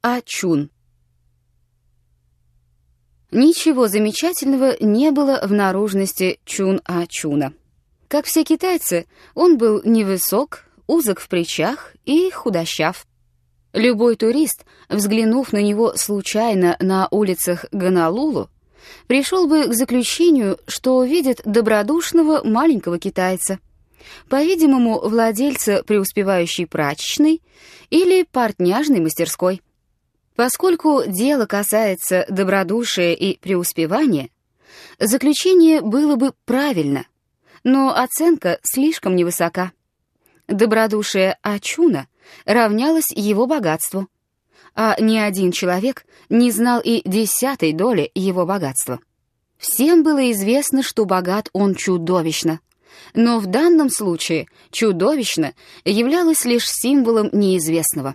Ачун. Ничего замечательного не было в наружности Чун Ачуна. Как все китайцы, он был невысок, узок в плечах и худощав. Любой турист, взглянув на него случайно на улицах Гонолулу, пришел бы к заключению, что видит добродушного маленького китайца, по-видимому, владельца преуспевающей прачечной или портняжной мастерской. Поскольку дело касается добродушия и преуспевания, заключение было бы правильно, но оценка слишком невысока. Добродушие Ачуна равнялось его богатству, а ни один человек не знал и 10-й доли его богатства. Всем было известно, что богат он чудовищно, но в данном случае чудовищно являлось лишь символом неизвестного.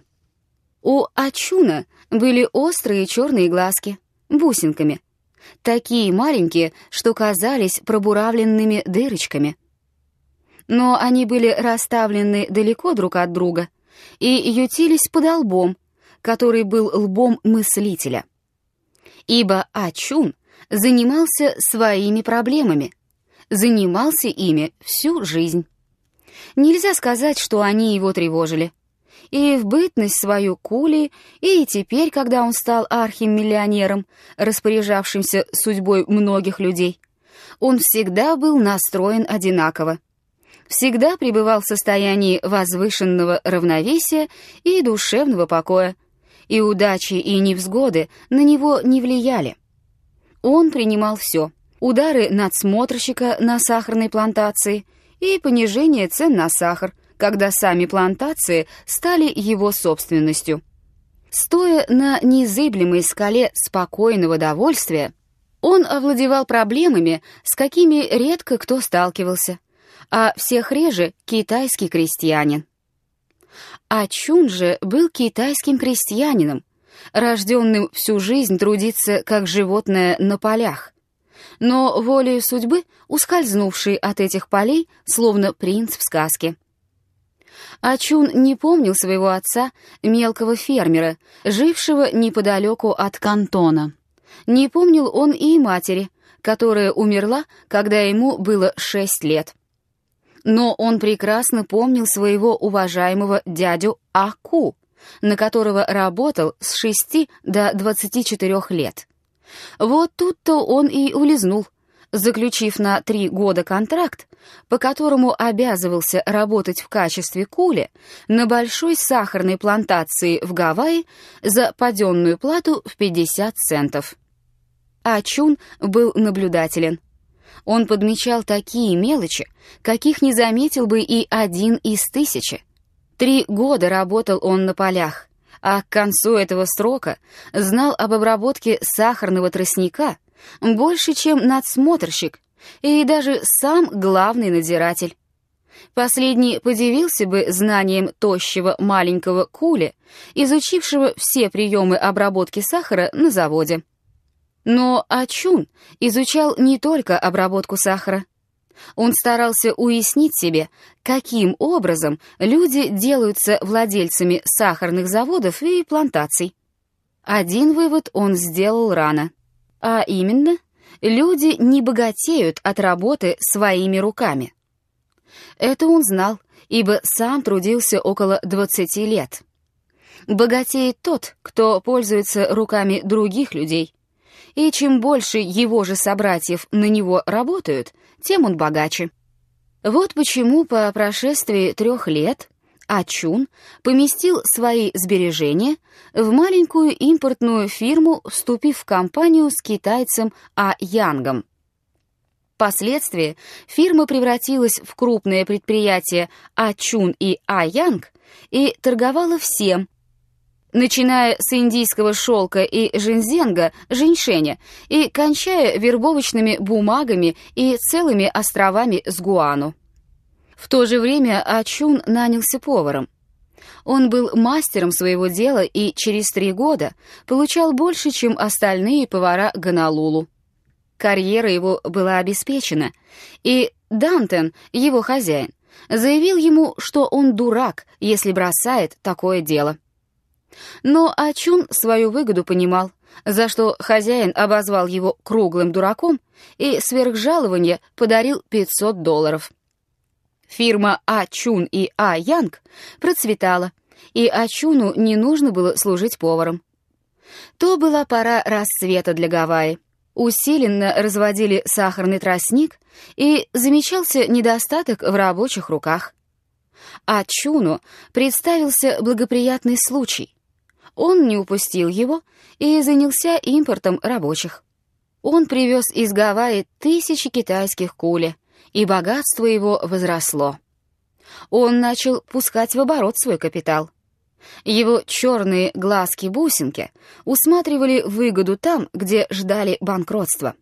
У Ачуна были острые черные глазки, бусинками, такие маленькие, что казались пробуравленными дырочками. Но они были расставлены далеко друг от друга и ютились под лбом, который был лбом мыслителя. Ибо Ачун занимался своими проблемами, занимался ими всю жизнь. Нельзя сказать, что они его тревожили. И в бытность свою Кули, и теперь, когда он стал архимиллионером, распоряжавшимся судьбой многих людей, он всегда был настроен одинаково. Всегда пребывал в состоянии возвышенного равновесия и душевного покоя, и удачи и невзгоды на него не влияли. Он принимал все: удары надсмотрщика на сахарной плантации и понижение цен на сахар, когда сами плантации стали его собственностью. Стоя на незыблемой скале спокойного довольствия, он овладевал проблемами, с какими редко кто сталкивался, а всех реже китайский крестьянин. Ачун же был китайским крестьянином, рожденным всю жизнь трудиться как животное на полях, но волею судьбы ускользнувший от этих полей, словно принц в сказке. Ачун не помнил своего отца, мелкого фермера, жившего неподалеку от Кантона. Не помнил он и матери, которая умерла, когда ему было 6 лет. Но он прекрасно помнил своего уважаемого дядю Аку, на которого работал с 6 до 24 лет. Вот тут-то он и улизнул, заключив на 3 года контракт, по которому обязывался работать в качестве кули на большой сахарной плантации в Гавайи за паденную плату в 50 центов. Ачун был наблюдателен. Он подмечал такие мелочи, каких не заметил бы и 1 из 1000. 3 года работал он на полях, а к концу этого срока знал об обработке сахарного тростника больше, чем надсмотрщик и даже сам главный надзиратель. Последний подивился бы знанием тощего маленького кули, изучившего все приемы обработки сахара на заводе. Но Ачун изучал не только обработку сахара. Он старался уяснить себе, каким образом люди делаются владельцами сахарных заводов и плантаций. Один вывод он сделал рано, а именно, люди не богатеют от работы своими руками. Это он знал, ибо сам трудился около 20 лет. Богатеет тот, кто пользуется руками других людей, и чем больше его же собратьев на него работают, тем он богаче. Вот почему по прошествии 3 лет Ачун поместил свои сбережения в маленькую импортную фирму, вступив в компанию с китайцем А. Янгом. Впоследствии фирма превратилась в крупное предприятие Ачун и А. Янг и торговала всем, начиная с индийского шелка и женьзенга, женьшеня, и кончая вербовочными бумагами и целыми островами с Гуану. В то же время Ачун нанялся поваром. Он был мастером своего дела и через 3 года получал больше, чем остальные повара Гонолулу. Карьера его была обеспечена, и Дантен, его хозяин, заявил ему, что он дурак, если бросает такое дело. Но Ачун свою выгоду понимал, за что хозяин обозвал его круглым дураком и сверх жалования подарил $500. Фирма Ачун и А. Янг процветала, и Ачуну не нужно было служить поваром. То была пора рассвета для Гавайи. Усиленно разводили сахарный тростник, и замечался недостаток в рабочих руках. Ачуну представился благоприятный случай. Он не упустил его и занялся импортом рабочих. Он привез из Гавайи 1000 китайских кули, и богатство его возросло. Он начал пускать в оборот свой капитал. Его черные глазки-бусинки усматривали выгоду там, где ждали банкротства.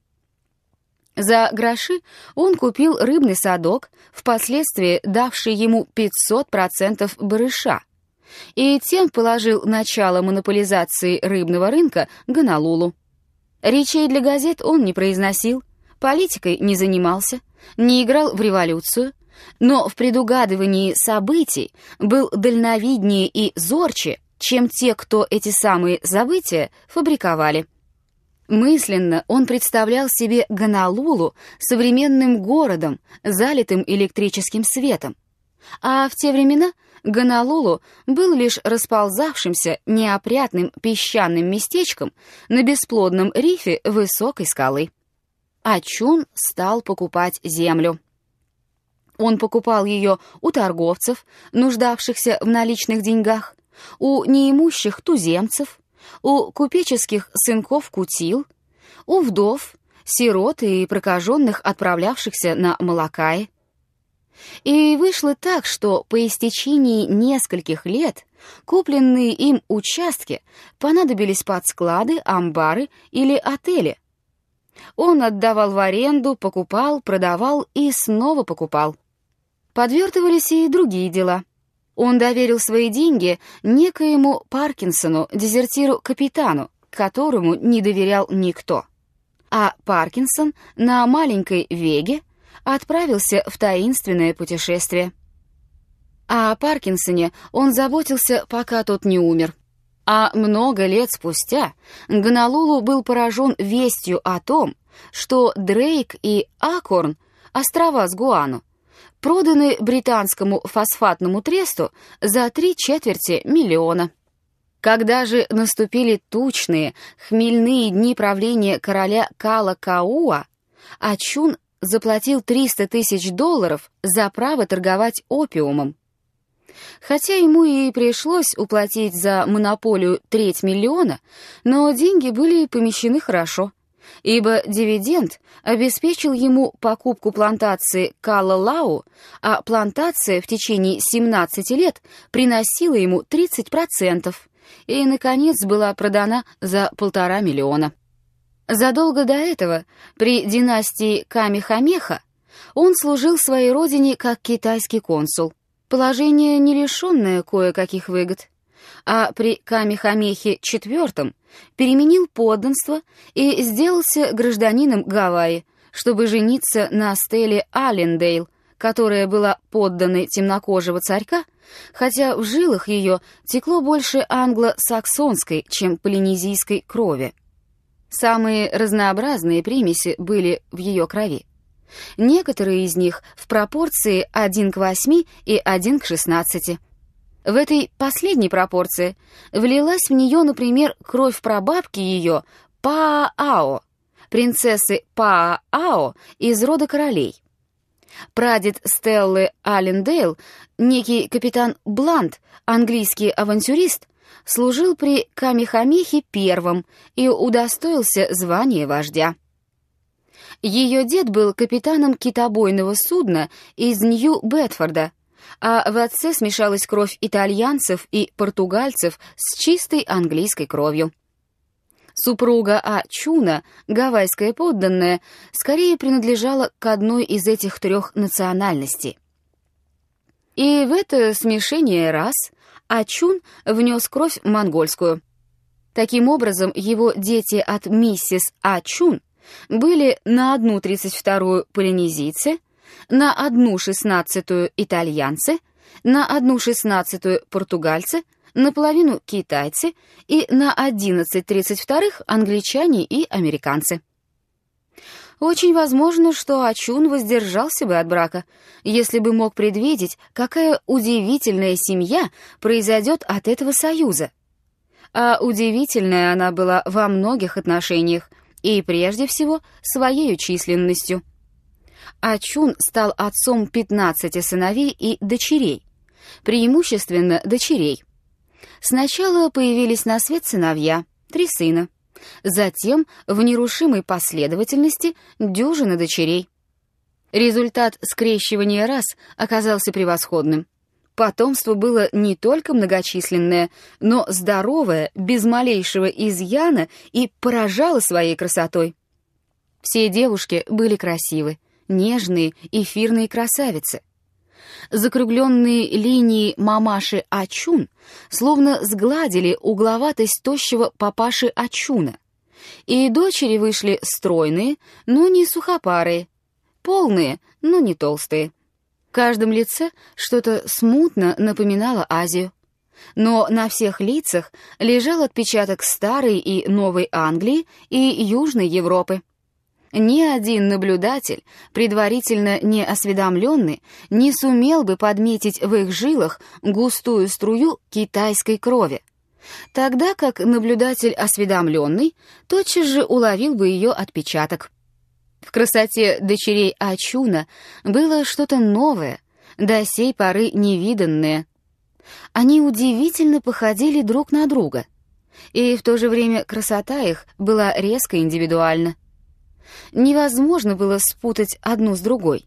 За гроши он купил рыбный садок, впоследствии давший ему 500% барыша, и тем положил начало монополизации рыбного рынка Гонолулу. Речей для газет он не произносил, политикой не занимался, не играл в революцию, но в предугадывании событий был дальновиднее и зорче, чем те, кто эти самые события фабриковали. Мысленно он представлял себе Гонолулу современным городом, залитым электрическим светом, а в те времена Гонолулу был лишь расползавшимся неопрятным песчаным местечком на бесплодном рифе высокой скалы. Ачун стал покупать землю. Он покупал ее у торговцев, нуждавшихся в наличных деньгах, у неимущих туземцев, у купеческих сынков кутил, у вдов, сирот и прокаженных, отправлявшихся на Малакай. И вышло так, что по истечении нескольких лет купленные им участки понадобились под склады, амбары или отели. Он отдавал в аренду, покупал, продавал и снова покупал. Подвертывались и другие дела. Он доверил свои деньги некоему Паркинсону, дезертиру-капитану, которому не доверял никто. А Паркинсон на маленькой Веге отправился в таинственное путешествие. О Паркинсоне он заботился, пока тот не умер. А много лет спустя Гонолулу был поражен вестью о том, что Дрейк и Акорн, острова с Гуану, проданы британскому фосфатному тресту за 3/4 миллиона. Когда же наступили тучные, хмельные дни правления короля Калакауа, Ачун заплатил $300 000 за право торговать опиумом. Хотя ему и пришлось уплатить за монополию 1/3 миллиона, но деньги были помещены хорошо, ибо дивиденд обеспечил ему покупку плантации Калалау, а плантация в течение 17 лет приносила ему 30%, и, наконец, была продана за $1,5 миллиона. Задолго до этого, при династии Камехамеха, он служил своей родине как китайский консул, положение не лишенное кое-каких выгод, а при Камехамехе IV переменил подданство и сделался гражданином Гавайи, чтобы жениться на Стелле Аллендейл, которая была подданной темнокожего царька, хотя в жилах ее текло больше англо-саксонской, чем полинезийской крови. Самые разнообразные примеси были в ее крови. Некоторые из них в пропорции 1:8 и 1:16. В этой последней пропорции влилась в нее, например, кровь прабабки ее Паао, принцессы Паао из рода королей. Прадед Стеллы Аллендейл, некий капитан Блант, английский авантюрист, служил при Камехамехе I и удостоился звания вождя. Ее дед был капитаном китобойного судна из Нью-Бетфорда, а в отце смешалась кровь итальянцев и португальцев с чистой английской кровью. Супруга Ачуна, гавайская подданная, скорее принадлежала к одной из этих 3 национальностей. И в это смешение рас Ачун внес кровь монгольскую. Таким образом, его дети от миссис Ачун были на 1/32 полинезийцы, на 1/16 итальянцы, на 1/16 португальцы, наполовину китайцы и на 11/32 англичане и американцы. Очень возможно, что Ачун воздержался бы от брака, если бы мог предвидеть, какая удивительная семья произойдет от этого союза. А удивительная она была во многих отношениях, и прежде всего своей численностью. Ачун стал отцом 15 сыновей и дочерей, преимущественно дочерей. Сначала появились на свет сыновья, 3 сына, затем в нерушимой последовательности дюжина дочерей. Результат скрещивания рас оказался превосходным. Потомство было не только многочисленное, но здоровое, без малейшего изъяна и поражало своей красотой. Все девушки были красивы, нежные, эфирные красавицы. Закругленные линии мамаши Ачун словно сгладили угловатость тощего папаши Ачуна, и дочери вышли стройные, но не сухопарые, полные, но не толстые. В каждом лице что-то смутно напоминало Азию, но на всех лицах лежал отпечаток старой и новой Англии и Южной Европы. Ни один наблюдатель, предварительно не осведомленный, не сумел бы подметить в их жилах густую струю китайской крови, тогда как наблюдатель осведомленный тотчас же уловил бы ее отпечаток. В красоте дочерей Ачуна было что-то новое, до сей поры невиданное. Они удивительно походили друг на друга, и в то же время красота их была резко индивидуальна. Невозможно было спутать одну с другой.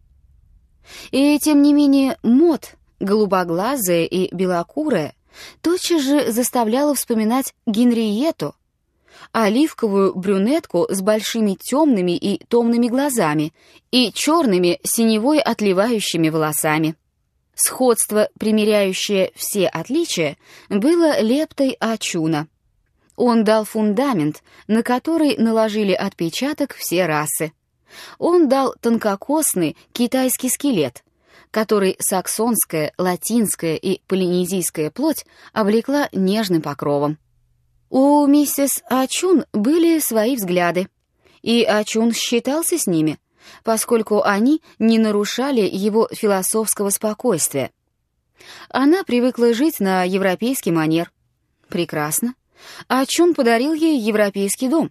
И тем не менее Мод, голубоглазая и белокурая, тотчас же заставляла вспоминать Генриетту, оливковую брюнетку с большими темными и томными глазами и черными синевой отливающими волосами. Сходство, примиряющее все отличия, было лептой Ачуна. Он дал фундамент, на который наложили отпечаток все расы. Он дал тонкокосный китайский скелет, который саксонская, латинская и полинезийская плоть облекла нежным покровом. У миссис Ачун были свои взгляды, и Ачун считался с ними, поскольку они не нарушали его философского спокойствия. Она привыкла жить на европейский манер. Прекрасно. Ачун подарил ей европейский дом.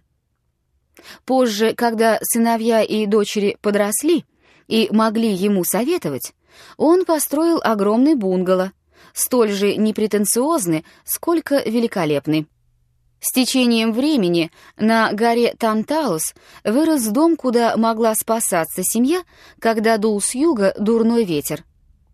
Позже, когда сыновья и дочери подросли и могли ему советовать, он построил огромный бунгало, столь же непретенциозный, сколько великолепный. С течением времени на горе Танталус вырос дом, куда могла спасаться семья, когда дул с юга дурной ветер.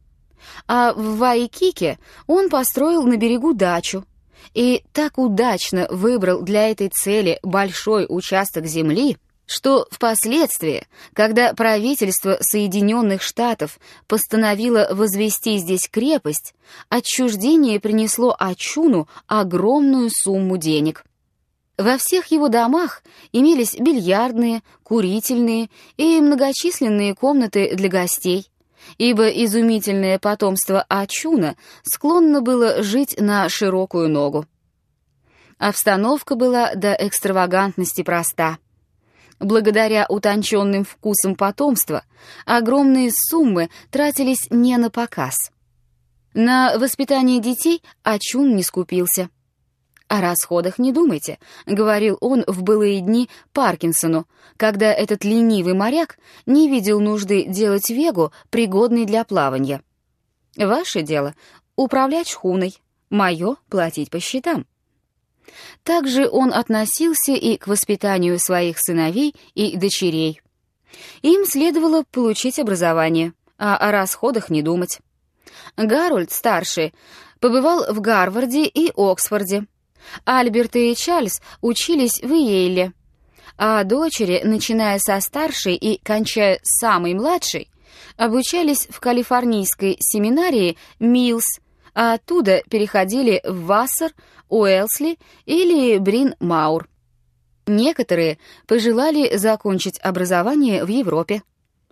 А в Вайкике он построил на берегу дачу и так удачно выбрал для этой цели большой участок земли, что впоследствии, когда правительство Соединенных Штатов постановило возвести здесь крепость, отчуждение принесло Ачуну огромную сумму денег. Во всех его домах имелись бильярдные, курительные и многочисленные комнаты для гостей, ибо изумительное потомство Ачуна склонно было жить на широкую ногу. Обстановка была до экстравагантности проста. Благодаря утонченным вкусам потомства огромные суммы тратились не на показ. На воспитание детей Ачун не скупился. «О расходах не думайте», — говорил он в былые дни Паркинсону, когда этот ленивый моряк не видел нужды делать Вегу пригодной для плавания. «Ваше дело — управлять шхуной, мое — платить по счетам». Также он относился и к воспитанию своих сыновей и дочерей. Им следовало получить образование, а о расходах не думать. Гарольд, старший, побывал в Гарварде и Оксфорде. Альберт и Чарльз учились в Йейле, а дочери, начиная со старшей и кончая самой младшей, обучались в калифорнийской семинарии Милс, а оттуда переходили в Вассер, Уэлсли или Брин-Маур. Некоторые пожелали закончить образование в Европе.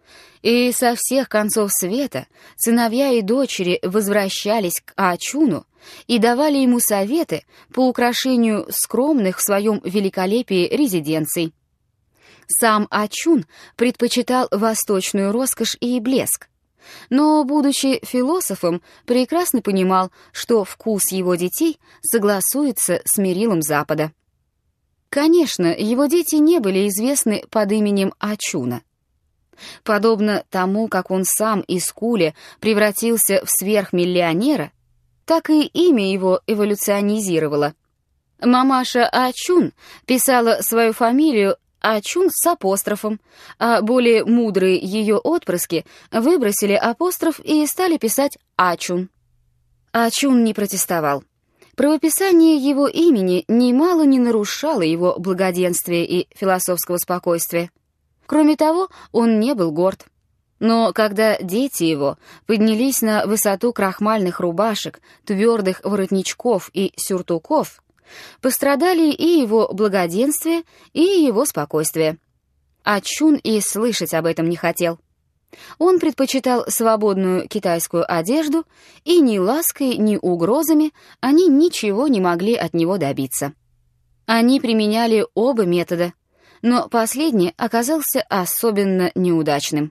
И со всех концов света сыновья и дочери возвращались к Ачуну и давали ему советы по украшению скромных в своем великолепии резиденций. Сам Ачун предпочитал восточную роскошь и блеск, но, будучи философом, прекрасно понимал, что вкус его детей согласуется с мерилом Запада. Конечно, его дети не были известны под именем Ачуна. Подобно тому, как он сам из Кули превратился в сверхмиллионера, так и имя его эволюционизировало. Мамаша Ачун писала свою фамилию Ачун с апострофом, а более мудрые ее отпрыски выбросили апостроф и стали писать Ачун. Ачун не протестовал. Правописание его имени немало не нарушало его благоденствия и философского спокойствия. Кроме того, он не был горд. Но когда дети его поднялись на высоту крахмальных рубашек, твердых воротничков и сюртуков, пострадали и его благоденствие, и его спокойствие. Ачун и слышать об этом не хотел. Он предпочитал свободную китайскую одежду, и ни лаской, ни угрозами они ничего не могли от него добиться. Они применяли оба метода, но последний оказался особенно неудачным.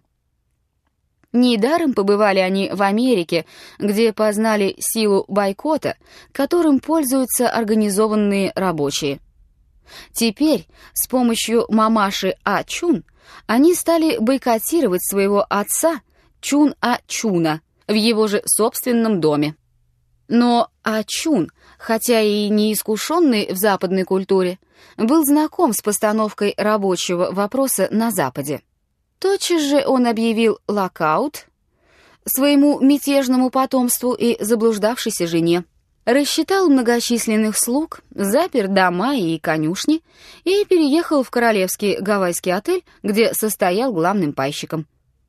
Недаром побывали они в Америке, где познали силу бойкота, которым пользуются организованные рабочие. Теперь с помощью мамаши Ачун они стали бойкотировать своего отца Чун Ачуна в его же собственном доме. Но Ачун, хотя и не искушенный в западной культуре, был знаком с постановкой рабочего вопроса на Западе. Тотчас же он объявил локаут своему мятежному потомству и заблуждавшейся жене, рассчитал многочисленных слуг, запер дома и конюшни и переехал в королевский гавайский отель, где состоял главным пайщиком.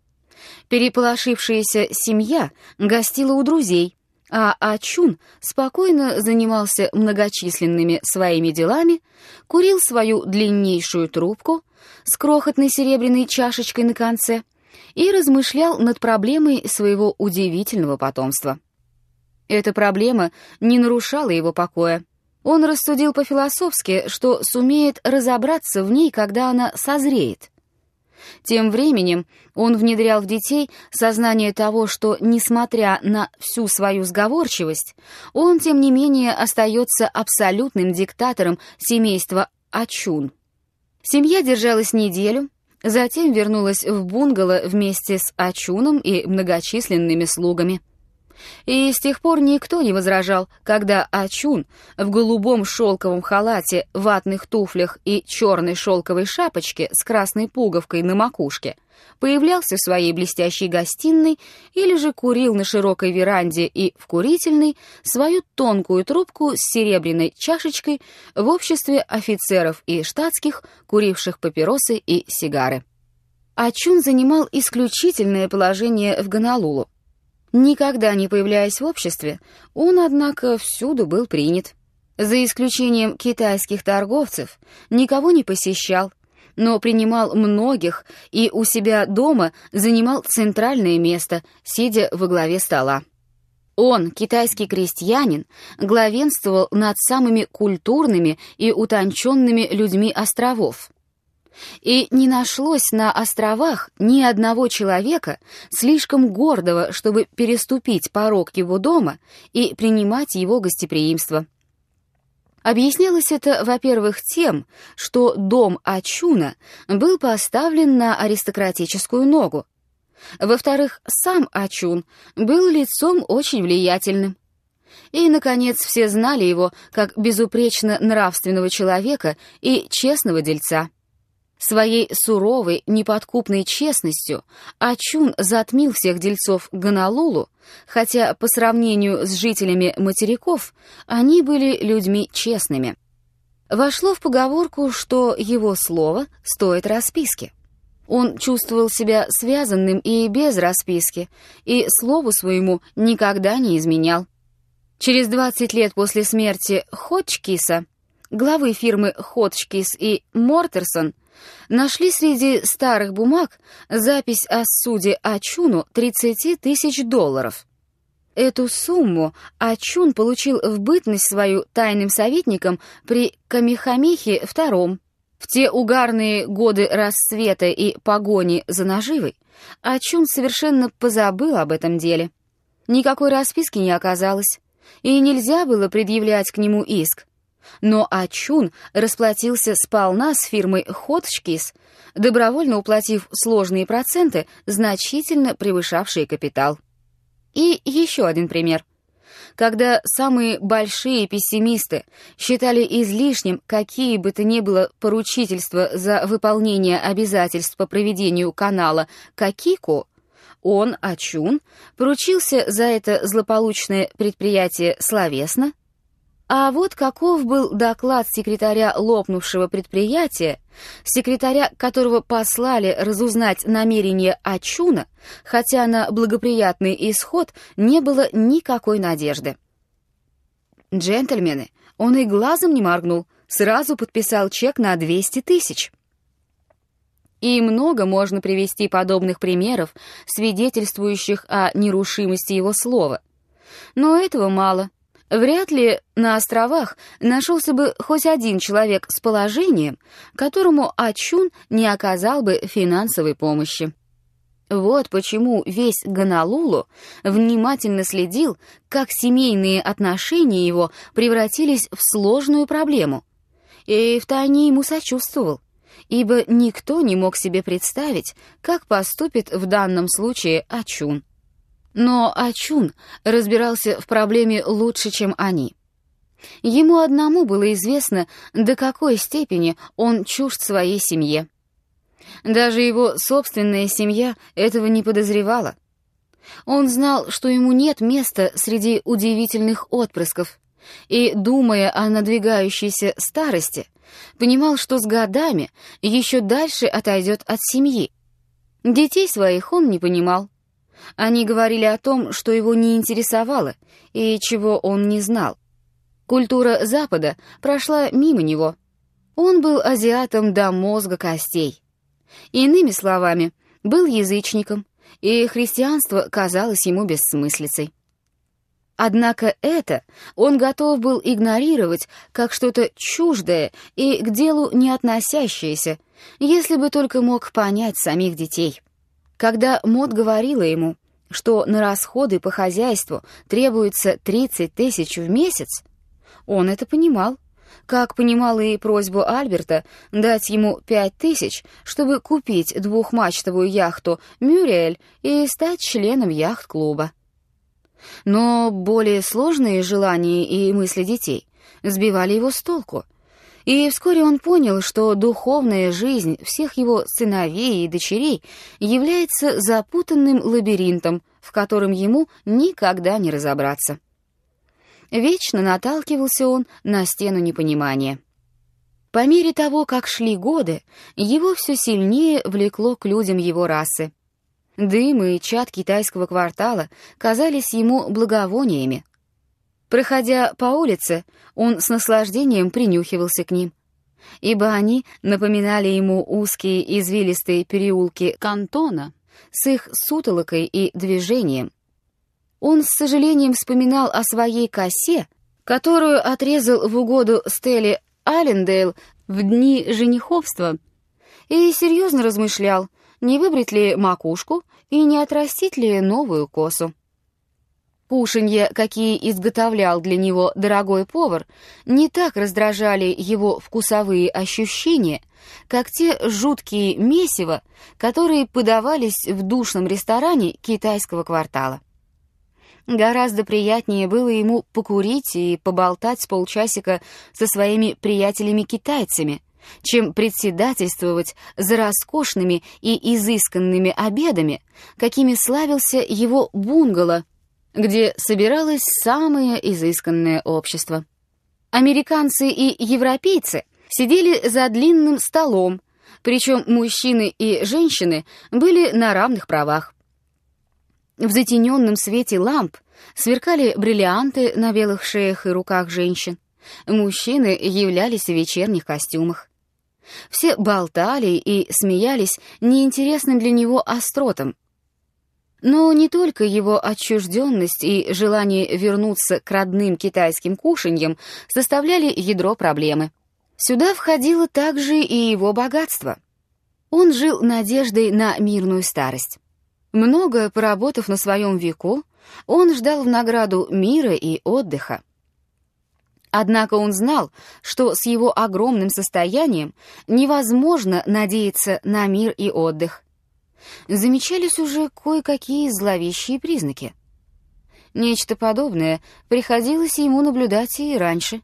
Переполошившаяся семья гостила у друзей, а Ачун спокойно занимался многочисленными своими делами, курил свою длиннейшую трубку с крохотной серебряной чашечкой на конце и размышлял над проблемой своего удивительного потомства. Эта проблема не нарушала его покоя. Он рассудил по-философски, что сумеет разобраться в ней, когда она созреет. Тем временем он внедрял в детей сознание того, что, несмотря на всю свою сговорчивость, он, тем не менее, остается абсолютным диктатором семейства Ачун. Семья держалась неделю, затем вернулась в бунгало вместе с Ачуном и многочисленными слугами. И с тех пор никто не возражал, когда Ачун в голубом шелковом халате, ватных туфлях и черной шелковой шапочке с красной пуговкой на макушке появлялся в своей блестящей гостиной или же курил на широкой веранде и в курительной свою тонкую трубку с серебряной чашечкой в обществе офицеров и штатских, куривших папиросы и сигары. Ачун занимал исключительное положение в Гонолулу. Никогда не появляясь в обществе, он, однако, всюду был принят. За исключением китайских торговцев, никого не посещал, но принимал многих и у себя дома занимал центральное место, сидя во главе стола. Он, китайский крестьянин, главенствовал над самыми культурными и утонченными людьми островов. И не нашлось на островах ни одного человека, слишком гордого, чтобы переступить порог его дома и принимать его гостеприимство. Объяснялось это, во-первых, тем, что дом Ачуна был поставлен на аристократическую ногу. Во-вторых, сам Ачун был лицом очень влиятельным. И, наконец, все знали его как безупречно нравственного человека и честного дельца. Своей суровой, неподкупной честностью Ачун затмил всех дельцов Гонолулу, хотя по сравнению с жителями материков они были людьми честными. Вошло в поговорку, что его слово стоит расписки. Он чувствовал себя связанным и без расписки, и слову своему никогда не изменял. Через 20 лет после смерти Ходжкиса, главы фирмы Ходжкис и Мортерсон, нашли среди старых бумаг запись о суде Ачуну $30 тысяч. Эту сумму Ачун получил в бытность свою тайным советником при Камехамехе II. В те угарные годы расцвета и погони за наживой Ачун совершенно позабыл об этом деле. Никакой расписки не оказалось, и нельзя было предъявлять к нему иск. Но Ачун расплатился сполна с фирмой Хотчкис, добровольно уплатив сложные проценты, значительно превышавшие капитал. И еще один пример. Когда самые большие пессимисты считали излишним какие бы то ни было поручительства за выполнение обязательств по проведению канала Какико, он, Ачун, поручился за это злополучное предприятие словесно. А вот каков был доклад секретаря лопнувшего предприятия, секретаря которого послали разузнать намерения Ачуна, хотя на благоприятный исход не было никакой надежды. Джентльмены, он и глазом не моргнул, сразу подписал чек на 200 тысяч. И много можно привести подобных примеров, свидетельствующих о нерушимости его слова. Но этого мало. Вряд ли на островах нашелся бы хоть один человек с положением, которому Ачун не оказал бы финансовой помощи. Вот почему весь Гонолулу внимательно следил, как семейные отношения его превратились в сложную проблему, и втайне ему сочувствовал, ибо никто не мог себе представить, как поступит в данном случае Ачун. Но Ачун разбирался в проблеме лучше, чем они. Ему одному было известно, до какой степени он чужд своей семье. Даже его собственная семья этого не подозревала. Он знал, что ему нет места среди удивительных отпрысков, и, думая о надвигающейся старости, понимал, что с годами еще дальше отойдет от семьи. Детей своих он не понимал. Они говорили о том, что его не интересовало и чего он не знал. Культура Запада прошла мимо него. Он был азиатом до мозга костей. Иными словами, был язычником, и христианство казалось ему бессмыслицей. Однако это он готов был игнорировать как что-то чуждое и к делу не относящееся, если бы только мог понять самих детей. Когда Мот говорила ему, что на расходы по хозяйству требуется 30 тысяч в месяц, он это понимал, как понимал и просьбу Альберта дать ему 5 тысяч, чтобы купить двухмачтовую яхту «Мюриэль» и стать членом яхт-клуба. Но более сложные желания и мысли детей сбивали его с толку, и вскоре он понял, что духовная жизнь всех его сыновей и дочерей является запутанным лабиринтом, в котором ему никогда не разобраться. Вечно наталкивался он на стену непонимания. По мере того, как шли годы, его все сильнее влекло к людям его расы. Дым и чад китайского квартала казались ему благовониями. Проходя по улице, он с наслаждением принюхивался к ним, ибо они напоминали ему узкие извилистые переулки Кантона с их сутолокой и движением. Он с сожалением вспоминал о своей косе, которую отрезал в угоду Стелле Аллендейл в дни жениховства, и серьезно размышлял, не выбрить ли макушку и не отрастить ли новую косу. Кушанья, какие изготовлял для него дорогой повар, не так раздражали его вкусовые ощущения, как те жуткие месиво, которые подавались в душном ресторане китайского квартала. Гораздо приятнее было ему покурить и поболтать с полчасика со своими приятелями-китайцами, чем председательствовать за роскошными и изысканными обедами, какими славился его бунгало, где собиралось самое изысканное общество. Американцы и европейцы сидели за длинным столом, причем мужчины и женщины были на равных правах. В затененном свете ламп сверкали бриллианты на белых шеях и руках женщин. Мужчины являлись в вечерних костюмах. Все болтали и смеялись неинтересным для него остротом. Но не только его отчужденность и желание вернуться к родным китайским кушаньям составляли ядро проблемы. Сюда входило также и его богатство. Он жил надеждой на мирную старость. Много поработав на своем веку, он ждал в награду мира и отдыха. Однако он знал, что с его огромным состоянием невозможно надеяться на мир и отдых. Замечались уже кое-какие зловещие признаки. Нечто подобное приходилось ему наблюдать и раньше.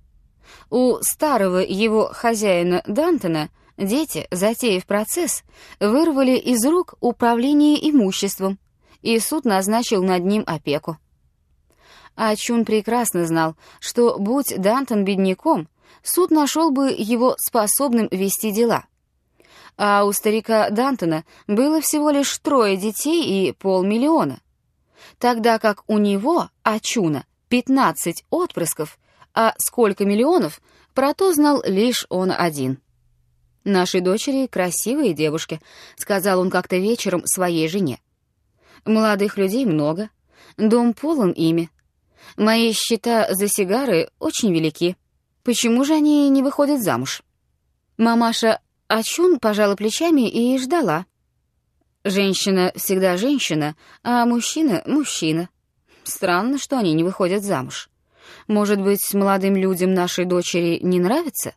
У старого его хозяина Дантона дети, затеяв процесс, вырвали из рук управление имуществом, и суд назначил над ним опеку. А Чун прекрасно знал, что, будь Дантон бедняком, суд нашел бы его способным вести дела. А у старика Дантона было всего лишь 3 детей и 500 000, тогда как у него, Ачуна, 15 отпрысков, а сколько миллионов, про то знал лишь он один. «Наши дочери красивые девушки», — сказал он как-то вечером своей жене. «Молодых людей много, дом полон ими. Мои счета за сигары очень велики. Почему же они не выходят замуж?» Мамаша Ачун пожала плечами и ждала. Женщина всегда женщина, а мужчина — мужчина. Странно, что они не выходят замуж. Может быть, молодым людям нашей дочери не нравится?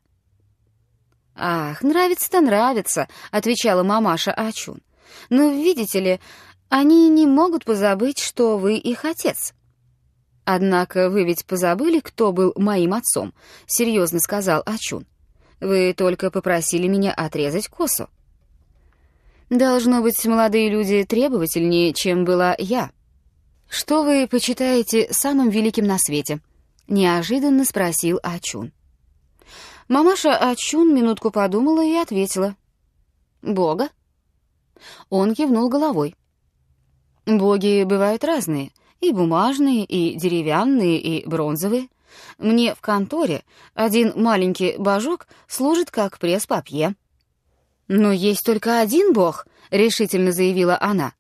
«Ах, нравится-то нравится», — отвечала мамаша Ачун. «Но, видите ли, они не могут позабыть, что вы их отец». «Однако вы ведь позабыли, кто был моим отцом», — серьезно сказал Ачун. «Вы только попросили меня отрезать косу». «Должно быть, молодые люди требовательнее, чем была я». «Что вы почитаете самым великим на свете?» — неожиданно спросил Ачун. Мамаша Ачун минутку подумала и ответила. «Бога». Он кивнул головой. «Боги бывают разные, и бумажные, и деревянные, и бронзовые. Мне в конторе один маленький божок служит как пресс-папье». «Но есть только один бог», — решительно заявила она.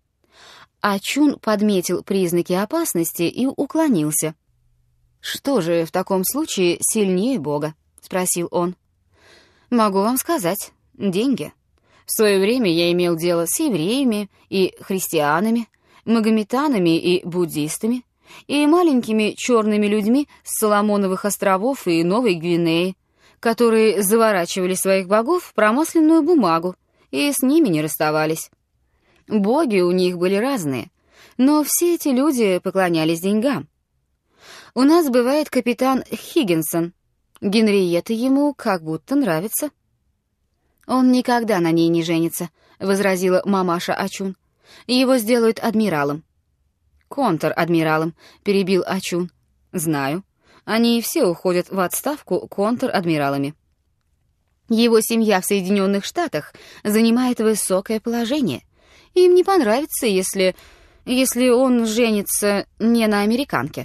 Ачун подметил признаки опасности и уклонился. «Что же в таком случае сильнее бога?» — спросил он. «Могу вам сказать. Деньги. В свое время я имел дело с евреями и христианами, магометанами и буддистами, и маленькими черными людьми с Соломоновых островов и Новой Гвинеи, которые заворачивали своих богов в промасленную бумагу и с ними не расставались. Боги у них были разные, но все эти люди поклонялись деньгам. У нас бывает капитан Хиггинсон. Генриетта ему как будто нравится». «Он никогда на ней не женится», — возразила мамаша Ачун. «Его сделают адмиралом». «Контр-адмиралом», — перебил Ачун. «Знаю. Они все уходят в отставку контр-адмиралами. Его семья в Соединенных Штатах занимает высокое положение. Им не понравится, если он женится не на американке».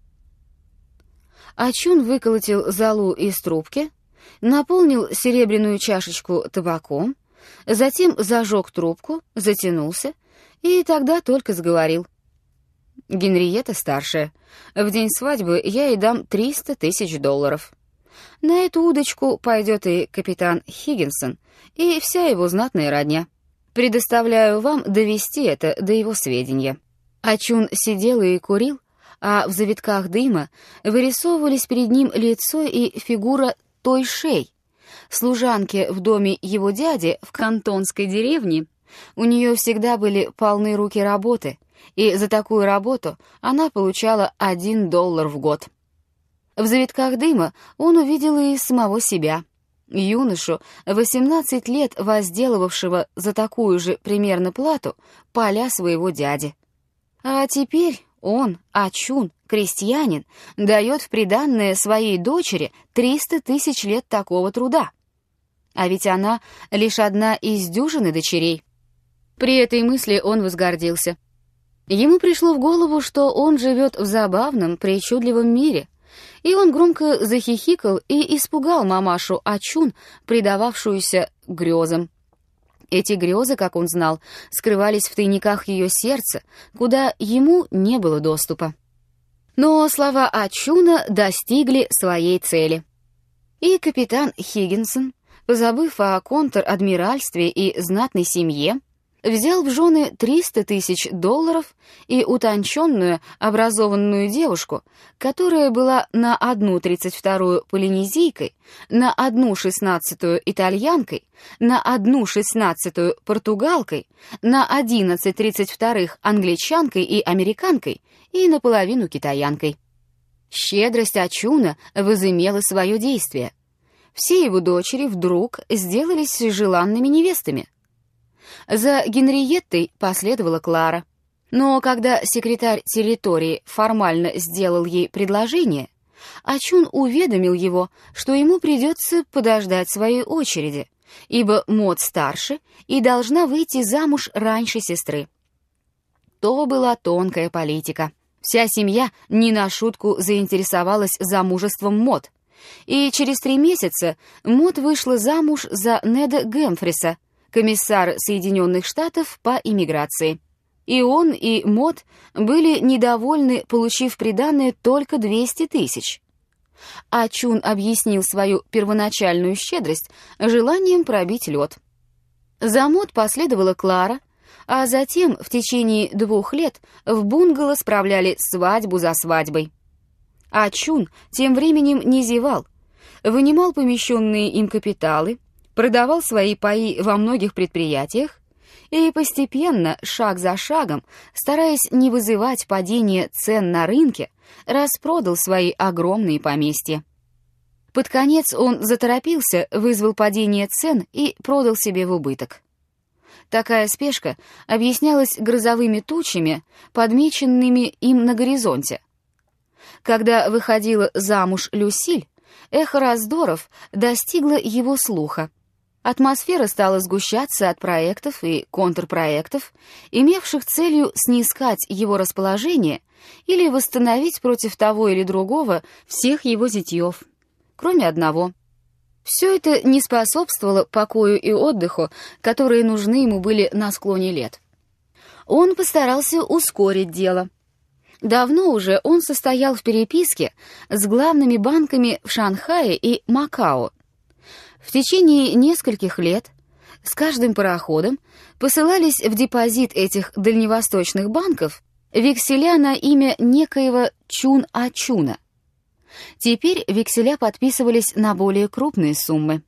Ачун выколотил золу из трубки, наполнил серебряную чашечку табаком, затем зажег трубку, затянулся и тогда только заговорил. «Генриетта старшая. В день свадьбы я ей дам $300 000. На эту удочку пойдет и капитан Хиггинсон, и вся его знатная родня. Предоставляю вам довести это до его сведения». Ачун сидел и курил, а в завитках дыма вырисовывались перед ним лицо и фигура той Шэй, служанки в доме его дяди в кантонской деревне. У нее всегда были полны руки работы, и за такую работу она получала $1 в год. В завитках дыма он увидел и самого себя, юношу, 18 лет возделывавшего за такую же примерно плату поля своего дяди. А теперь он, Ачун, крестьянин, дает в приданное своей дочери 300 000 лет такого труда. А ведь она лишь одна из дюжины дочерей. При этой мысли он возгордился. Ему пришло в голову, что он живет в забавном, причудливом мире, И он громко захихикал и испугал мамашу Ачун, предававшуюся грезам. Эти грезы, как он знал, скрывались в тайниках ее сердца, куда ему не было доступа. Но слова Ачуна достигли своей цели. И капитан Хиггинсон, позабыв о контр-адмиральстве и знатной семье, взял в жены $300 000 и утонченную, образованную девушку, которая была на 1/32 полинезийкой, на 1/16 итальянкой, на 1/16 португалкой, на 11/32 англичанкой и американкой и наполовину китаянкой. Щедрость Ачуна возымела свое действие. Все его дочери вдруг сделались желанными невестами. За Генриеттой последовала Клара. Но когда секретарь территории формально сделал ей предложение, Ачун уведомил его, что ему придется подождать своей очереди, ибо Мод старше и должна выйти замуж раньше сестры. То была тонкая политика. Вся семья не на шутку заинтересовалась замужеством Мод, и через 3 месяца Мод вышла замуж за Неда Гэмфриса, комиссар Соединенных Штатов по иммиграции. И он, и Мод были недовольны, получив приданое только 200 000. Ачун объяснил свою первоначальную щедрость желанием пробить лед. За Мод последовала Клара, а затем в течение 2 лет в бунгало справляли свадьбу за свадьбой. Ачун тем временем не зевал, вынимал помещенные им капиталы, продавал свои паи во многих предприятиях и постепенно, шаг за шагом, стараясь не вызывать падения цен на рынке, распродал свои огромные поместья. Под конец он заторопился, вызвал падение цен и продал себе в убыток. Такая спешка объяснялась грозовыми тучами, подмеченными им на горизонте. Когда выходила замуж Люсиль, эхо раздоров достигло его слуха. Атмосфера стала сгущаться от проектов и контрпроектов, имевших целью снискать его расположение или восстановить против того или другого всех его зятьев, кроме одного. Все это не способствовало покою и отдыху, которые нужны ему были на склоне лет. Он постарался ускорить дело. Давно уже он состоял в переписке с главными банками в Шанхае и Макао. В течение нескольких лет с каждым пароходом посылались в депозит этих дальневосточных банков векселя на имя некоего Чун-Ачуна. Теперь векселя подписывались на более крупные суммы.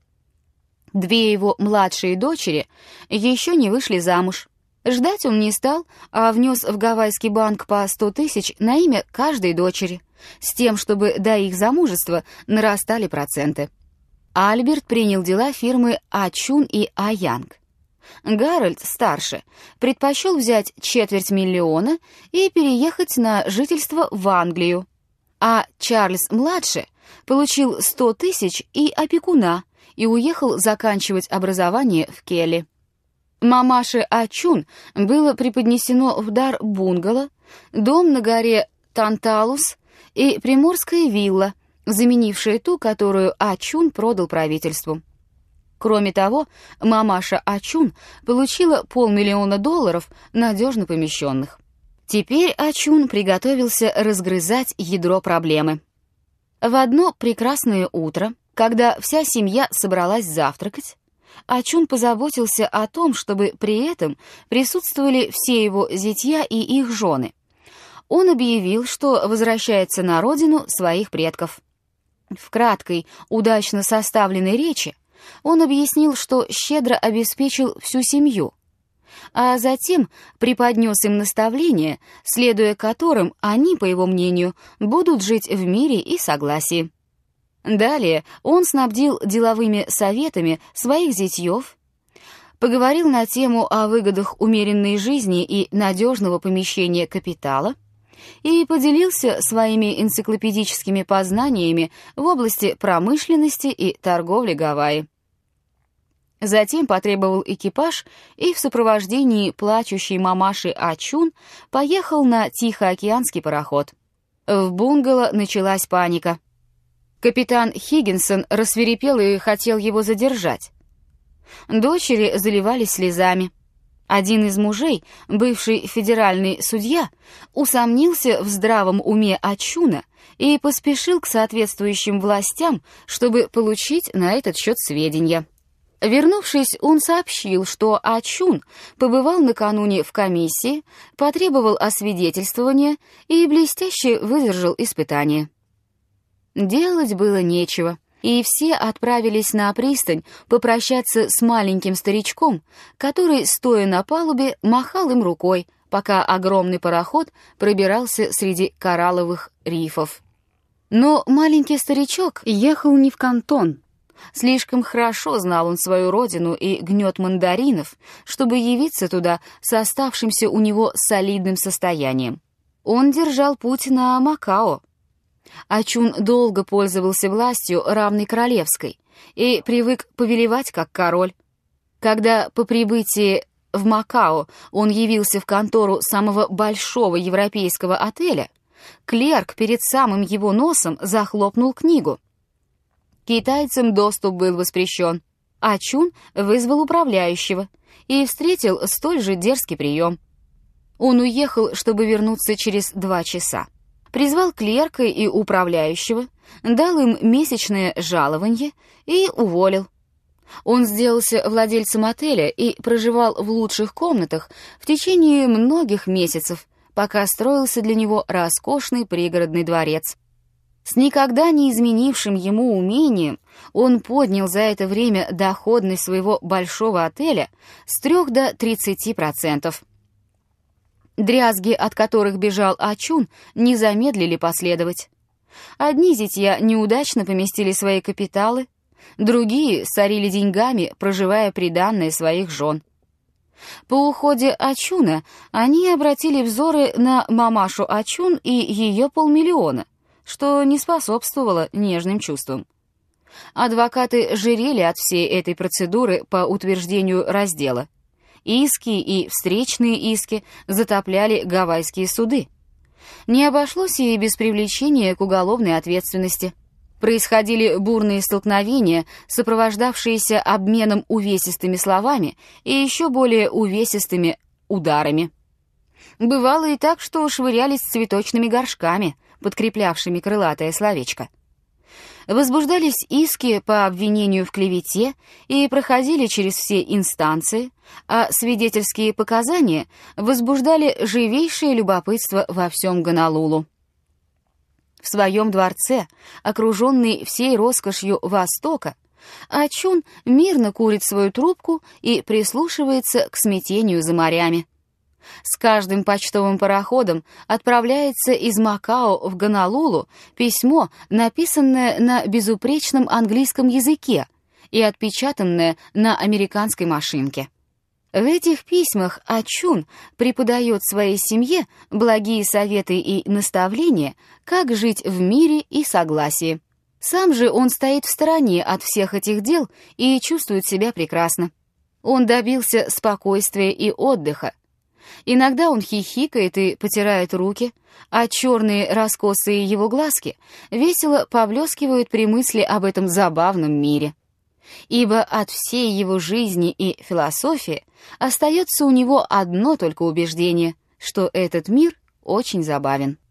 2 его младшие дочери еще не вышли замуж. Ждать он не стал, а внес в Гавайский банк по 100 000 на имя каждой дочери, с тем, чтобы до их замужества нарастали проценты. Альберт принял дела фирмы Ачун и Аянг. Гарольд, старше, предпочел взять 250 000 и переехать на жительство в Англию, а Чарльз, младше, получил 100 000 и опекуна и уехал заканчивать образование в Келли. Мамаше Ачун было преподнесено в дар бунгало, дом на горе Танталус и приморская вилла, заменившая ту, которую Ачун продал правительству. Кроме того, мамаша Ачун получила $500 000 надежно помещенных. Теперь Ачун приготовился разгрызать ядро проблемы. В одно прекрасное утро, когда вся семья собралась завтракать, Ачун позаботился о том, чтобы при этом присутствовали все его зятья и их жены. Он объявил, что возвращается на родину своих предков. В краткой, удачно составленной речи он объяснил, что щедро обеспечил всю семью, а затем преподнес им наставления, следуя которым они, по его мнению, будут жить в мире и согласии. Далее он снабдил деловыми советами своих зятьев, поговорил на тему о выгодах умеренной жизни и надежного помещения капитала и поделился своими энциклопедическими познаниями в области промышленности и торговли Гавайи. Затем потребовал экипаж и в сопровождении плачущей мамаши Ачун поехал на Тихоокеанский пароход. В бунгало началась паника. Капитан Хиггинсон рассвирепел и хотел его задержать. Дочери заливались слезами. Один из мужей, бывший федеральный судья, усомнился в здравом уме Ачуна и поспешил к соответствующим властям, чтобы получить на этот счет сведения. Вернувшись, он сообщил, что Ачун побывал накануне в комиссии, потребовал освидетельствования и блестяще выдержал испытание. Делать было нечего, и все отправились на пристань попрощаться с маленьким старичком, который, стоя на палубе, махал им рукой, пока огромный пароход пробирался среди коралловых рифов. Но маленький старичок ехал не в Кантон. Слишком хорошо знал он свою родину и гнет мандаринов, чтобы явиться туда с оставшимся у него солидным состоянием. Он держал путь на Макао. Ачун долго пользовался властью, равной королевской, и привык повелевать как король. Когда по прибытии в Макао он явился в контору самого большого европейского отеля, клерк перед самым его носом захлопнул книгу. Китайцам доступ был воспрещен. Ачун вызвал управляющего и встретил столь же дерзкий прием. Он уехал, чтобы вернуться через 2 часа. Призвал клерка и управляющего, дал им месячное жалование и уволил. Он сделался владельцем отеля и проживал в лучших комнатах в течение многих месяцев, пока строился для него роскошный пригородный дворец. С никогда не изменившим ему умением он поднял за это время доходность своего большого отеля с 3 до 30%. Дрязги, от которых бежал Ачун, не замедлили последовать. Одни зятья неудачно поместили свои капиталы, другие сорили деньгами, проживая приданное своих жен. По уходе Ачуна они обратили взоры на мамашу Ачун и ее 500 000, что не способствовало нежным чувствам. Адвокаты жирели от всей этой процедуры по утверждению раздела. Иски и встречные иски затопляли гавайские суды. Не обошлось и без привлечения к уголовной ответственности. Происходили бурные столкновения, сопровождавшиеся обменом увесистыми словами и еще более увесистыми ударами. Бывало и так, что швырялись цветочными горшками, подкреплявшими крылатое словечко. Возбуждались иски по обвинению в клевете и проходили через все инстанции, а свидетельские показания возбуждали живейшее любопытство во всем Гонолулу. В своем дворце, окруженный всей роскошью Востока, Ачун мирно курит свою трубку и прислушивается к смятению за морями. С каждым почтовым пароходом отправляется из Макао в Гонолулу письмо, написанное на безупречном английском языке и отпечатанное на американской машинке. В этих письмах Ачун преподает своей семье благие советы и наставления, как жить в мире и согласии. Сам же он стоит в стороне от всех этих дел и чувствует себя прекрасно. Он добился спокойствия и отдыха. Иногда он хихикает и потирает руки, а черные раскосые его глазки весело поблескивают при мысли об этом забавном мире. Ибо от всей его жизни и философии остается у него одно только убеждение, что этот мир очень забавен.